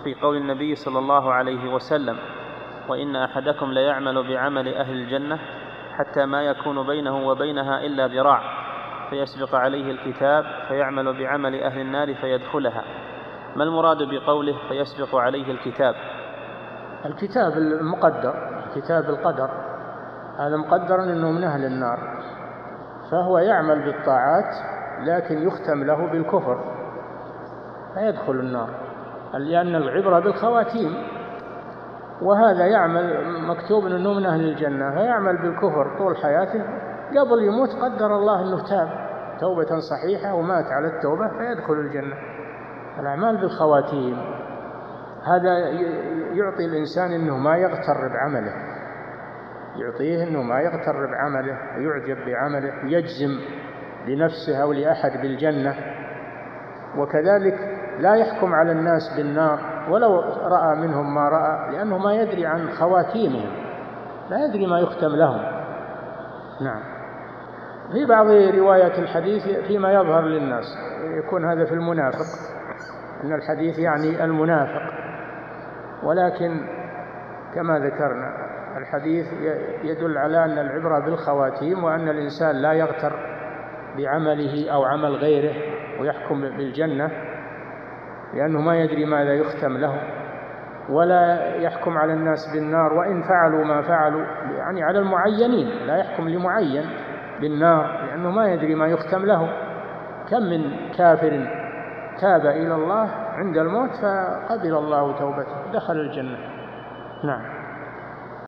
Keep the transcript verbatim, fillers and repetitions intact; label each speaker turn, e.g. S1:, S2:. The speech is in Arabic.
S1: في قول النبي صلى الله عليه وسلم: وإن أحدكم ليعمل بعمل أهل الجنة حتى ما يكون بينه وبينها إلا ذراع فيسبق عليه الكتاب فيعمل بعمل أهل النار فيدخلها. ما المراد بقوله فيسبق عليه الكتاب؟
S2: الكتاب المقدر، كتاب القدر، هذا مقدر أنه من أهل النار، فهو يعمل بالطاعات لكن يختم له بالكفر فيدخل النار، لأن العبرة بالخواتيم، وهذا يعمل مكتوب أنه من أهل الجنة فيعمل بالكفر طول حياته، قبل يموت قدر الله أنه تاب توبة صحيحة ومات على التوبة فيدخل الجنة. الأعمال بالخواتيم هذا يعطي الإنسان أنه ما يغتر بعمله، يعطيه أنه ما يغتر بعمله ويعجب بعمله ويجزم لنفسه أو لأحد بالجنة. وكذلك لا يحكم على الناس بالنار ولو رأى منهم ما رأى، لأنه ما يدري عن خواتيمهم، لا يدري ما يختم لهم. نعم. في بعض روايات الحديث فيما يظهر للناس يكون هذا في المنافق، أن الحديث يعني المنافق، ولكن كما ذكرنا الحديث يدل على أن العبرة بالخواتيم، وأن الإنسان لا يغتر بعمله أو عمل غيره ويحكم بالجنة، لأنه ما يدري ماذا يختم له، ولا يحكم على الناس بالنار وإن فعلوا ما فعلوا، يعني على المعينين، لا يحكم لمعين بالنار لأنه ما يدري ما يختم له. كم من كافر تاب إلى الله عند الموت فقبل الله توبته دخل الجنة. نعم.